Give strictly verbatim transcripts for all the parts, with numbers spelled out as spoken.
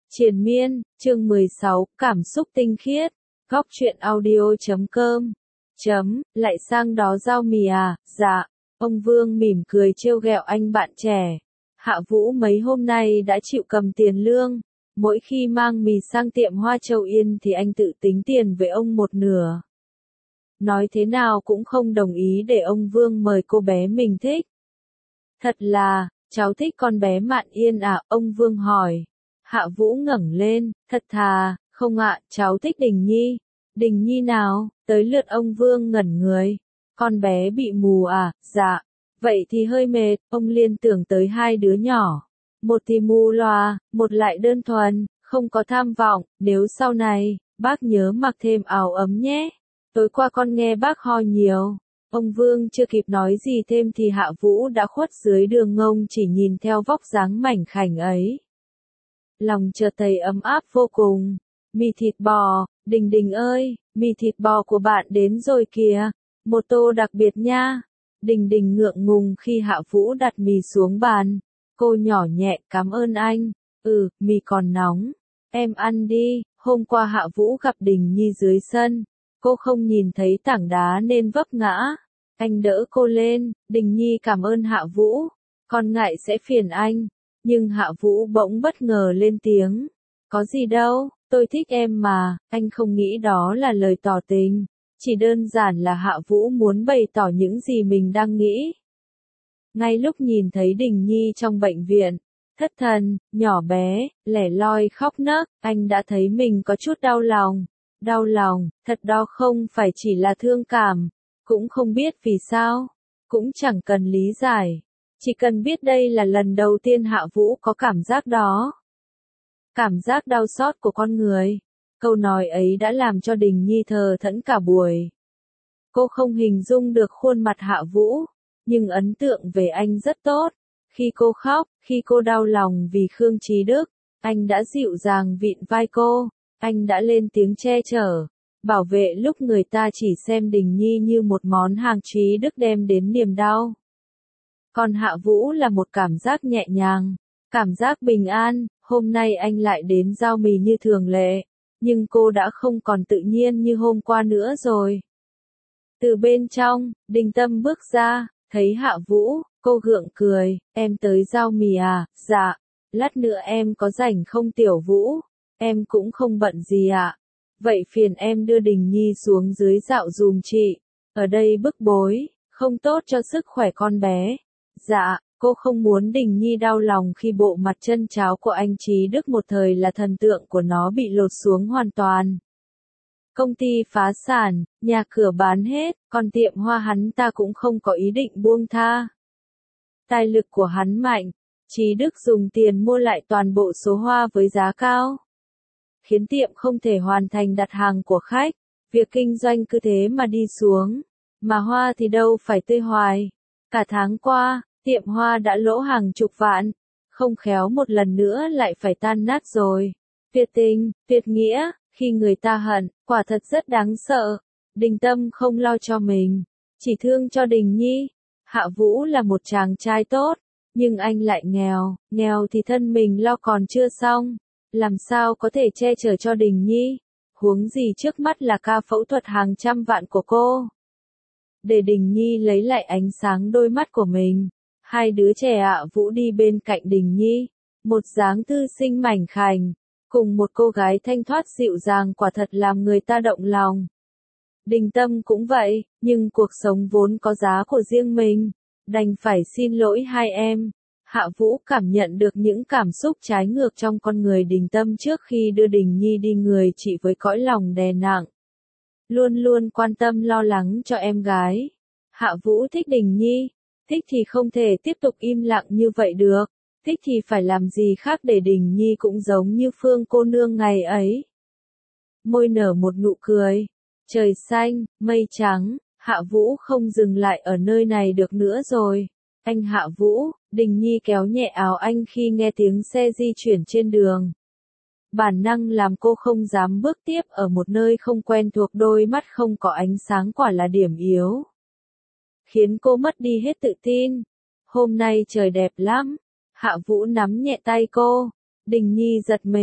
Triền miên, chương mười sáu, cảm xúc tinh khiết, góc truyện audio chấm com, chấm, lại sang đó rau mì à, dạ, ông Vương mỉm cười trêu ghẹo anh bạn trẻ. Hạ Vũ mấy hôm nay đã chịu cầm tiền lương, mỗi khi mang mì sang tiệm Hoa Châu Yên thì anh tự tính tiền với ông một nửa. Nói thế nào cũng không đồng ý để ông Vương mời cô bé mình thích. Thật là, cháu thích con bé Mạn Yên à, ông Vương hỏi. Hạ Vũ ngẩng lên, thật thà, không ạ, cháu thích Đình Nhi. Đình Nhi nào, tới lượt ông Vương ngẩn người. Con bé bị mù à, dạ. Vậy thì hơi mệt, ông liên tưởng tới hai đứa nhỏ. Một thì mù lòa, một lại đơn thuần, không có tham vọng, nếu sau này, bác nhớ mặc thêm áo ấm nhé. Tối qua con nghe bác ho nhiều. Ông Vương chưa kịp nói gì thêm thì Hạ Vũ đã khuất dưới đường ngông chỉ nhìn theo vóc dáng mảnh khảnh ấy. Lòng chợt thấy ấm áp vô cùng. Mì thịt bò, Đình Đình ơi, mì thịt bò của bạn đến rồi kìa, một tô đặc biệt nha. Đình Đình ngượng ngùng khi Hạ Vũ đặt mì xuống bàn. Cô nhỏ nhẹ, cảm ơn anh. Ừ, mì còn nóng. Em ăn đi, hôm qua Hạ Vũ gặp Đình Nhi dưới sân. Cô không nhìn thấy tảng đá nên vấp ngã. Anh đỡ cô lên, Đình Nhi cảm ơn Hạ Vũ. Con ngại sẽ phiền anh. Nhưng Hạ Vũ bỗng bất ngờ lên tiếng. Có gì đâu, tôi thích em mà, anh không nghĩ đó là lời tỏ tình. Chỉ đơn giản là Hạ Vũ muốn bày tỏ những gì mình đang nghĩ. Ngay lúc nhìn thấy Đình Nhi trong bệnh viện, thất thần, nhỏ bé, lẻ loi khóc nấc, anh đã thấy mình có chút đau lòng. Đau lòng, thật đó không phải chỉ là thương cảm, cũng không biết vì sao, cũng chẳng cần lý giải. Chỉ cần biết đây là lần đầu tiên Hạ Vũ có cảm giác đó. Cảm giác đau xót của con người. Câu nói ấy đã làm cho Đình Nhi thờ thẫn cả buổi. Cô không hình dung được khuôn mặt Hạ Vũ, nhưng ấn tượng về anh rất tốt. Khi cô khóc, khi cô đau lòng vì Khương Chí Đức, anh đã dịu dàng vịn vai cô, anh đã lên tiếng che chở, bảo vệ lúc người ta chỉ xem Đình Nhi như một món hàng Chí Đức đem đến niềm đau. Còn Hạ Vũ là một cảm giác nhẹ nhàng, cảm giác bình an. Hôm nay anh lại đến giao mì như thường lệ, nhưng cô đã không còn tự nhiên như hôm qua nữa rồi. Từ bên trong, Đình Tâm bước ra, thấy Hạ Vũ, cô gượng cười, em tới giao mì à, dạ, lát nữa em có rảnh không Tiểu Vũ, em cũng không bận gì ạ. Vậy phiền em đưa Đình Nhi xuống dưới dạo dùm chị, ở đây bức bối, không tốt cho sức khỏe con bé. Dạ, cô không muốn Đình Nhi đau lòng khi bộ mặt chân cháo của anh Chí Đức một thời là thần tượng của nó bị lột xuống hoàn toàn. Công ty phá sản, nhà cửa bán hết, còn tiệm hoa hắn ta cũng không có ý định buông tha. Tài lực của hắn mạnh, Chí Đức dùng tiền mua lại toàn bộ số hoa với giá cao, khiến tiệm không thể hoàn thành đặt hàng của khách, việc kinh doanh cứ thế mà đi xuống, mà hoa thì đâu phải tươi hoài. Cả tháng qua, tiệm hoa đã lỗ hàng chục vạn, không khéo một lần nữa lại phải tan nát rồi. Tuyệt tình, tuyệt nghĩa, khi người ta hận, quả thật rất đáng sợ. Đình Tâm không lo cho mình, chỉ thương cho Đình Nhi. Hạ Vũ là một chàng trai tốt, nhưng anh lại nghèo, nghèo thì thân mình lo còn chưa xong, làm sao có thể che chở cho Đình Nhi, huống gì trước mắt là ca phẫu thuật hàng trăm vạn của cô. Để Đình Nhi lấy lại ánh sáng đôi mắt của mình, hai đứa trẻ Hạ Vũ đi bên cạnh Đình Nhi, một dáng thư sinh mảnh khảnh, cùng một cô gái thanh thoát dịu dàng quả thật làm người ta động lòng. Đình Tâm cũng vậy, nhưng cuộc sống vốn có giá của riêng mình, đành phải xin lỗi hai em. Hạ Vũ cảm nhận được những cảm xúc trái ngược trong con người Đình Tâm trước khi đưa Đình Nhi đi, người chị với cõi lòng đè nặng, luôn luôn quan tâm lo lắng cho em gái. Hạ Vũ thích Đình Nhi, thích thì không thể tiếp tục im lặng như vậy được, thích thì phải làm gì khác để Đình Nhi cũng giống như Phương cô nương ngày ấy. Môi nở một nụ cười, trời xanh, mây trắng, Hạ Vũ không dừng lại ở nơi này được nữa rồi. Anh Hạ Vũ, Đình Nhi kéo nhẹ áo anh khi nghe tiếng xe di chuyển trên đường. Bản năng làm cô không dám bước tiếp ở một nơi không quen thuộc, đôi mắt không có ánh sáng quả là điểm yếu, khiến cô mất đi hết tự tin. Hôm nay trời đẹp lắm. Hạ Vũ nắm nhẹ tay cô. Đình Nhi giật mình,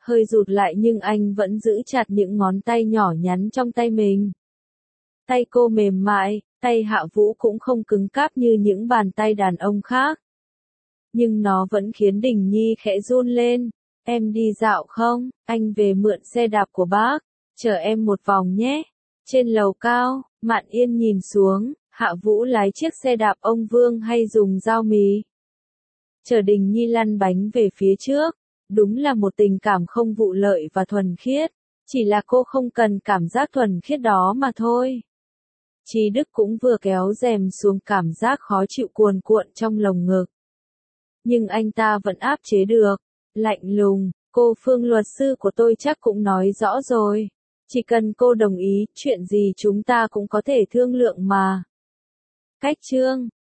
hơi rụt lại nhưng anh vẫn giữ chặt những ngón tay nhỏ nhắn trong tay mình. Tay cô mềm mại, tay Hạ Vũ cũng không cứng cáp như những bàn tay đàn ông khác. Nhưng nó vẫn khiến Đình Nhi khẽ run lên. Em đi dạo không? Anh về mượn xe đạp của bác. Chở em một vòng nhé. Trên lầu cao, Mạn Yên nhìn xuống, Hạ Vũ lái chiếc xe đạp ông Vương hay dùng dao mì. Chở Đình Nhi lăn bánh về phía trước. Đúng là một tình cảm không vụ lợi và thuần khiết. Chỉ là cô không cần cảm giác thuần khiết đó mà thôi. Trí Đức cũng vừa kéo rèm xuống, cảm giác khó chịu cuồn cuộn trong lồng ngực. Nhưng anh ta vẫn áp chế được. Lạnh lùng, cô Phương luật sư của tôi chắc cũng nói rõ rồi. Chỉ cần cô đồng ý, chuyện gì chúng ta cũng có thể thương lượng mà. Cách chương